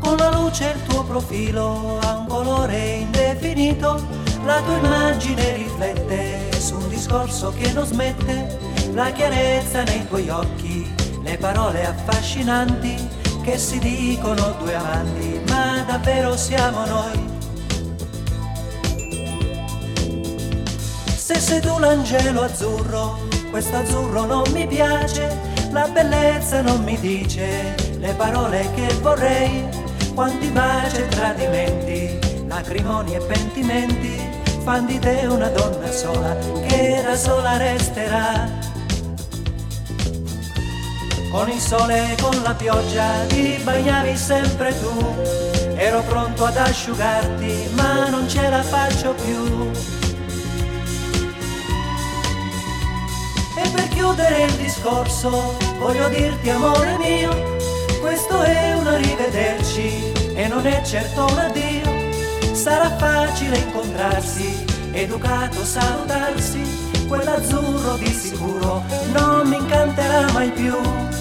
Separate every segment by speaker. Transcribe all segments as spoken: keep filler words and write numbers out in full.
Speaker 1: Con la luce il tuo profilo ha un colore indefinito, la tua immagine riflette su un discorso che non smette, la chiarezza nei tuoi occhi, le parole affascinanti che si dicono due amanti, ma davvero siamo noi? Se sei tu l'angelo azzurro, questo azzurro non mi piace, la bellezza non mi dice le parole che vorrei, quanti baci e tradimenti, lacrimoni e pentimenti, fan di te una donna sola, che da sola resterà. Con il sole e con la pioggia ti bagnavi sempre tu, ero pronto ad asciugarti ma non ce la faccio più. E per chiudere il discorso voglio dirti, amore mio, questo è un arrivederci e non è certo un addio. Sarà facile incontrarsi, educato salutarsi, quell'azzurro di sicuro non mi incanterà mai più.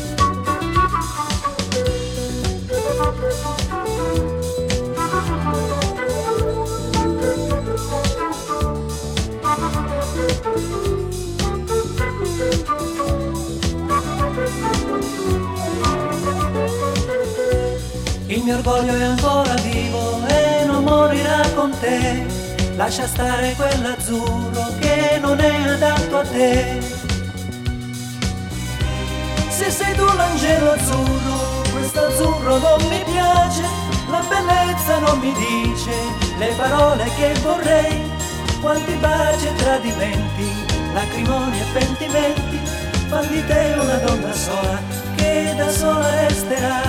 Speaker 1: Il mio orgoglio è ancora vivo e non morirà con te, lascia stare quell'azzurro che non è adatto a te. Se sei tu l'angelo azzurro, questo azzurro non mi piace, la bellezza non mi dice le parole che vorrei, quanti baci e tradimenti, lacrimoni e pentimenti, fan di te una donna sola che da sola resterà.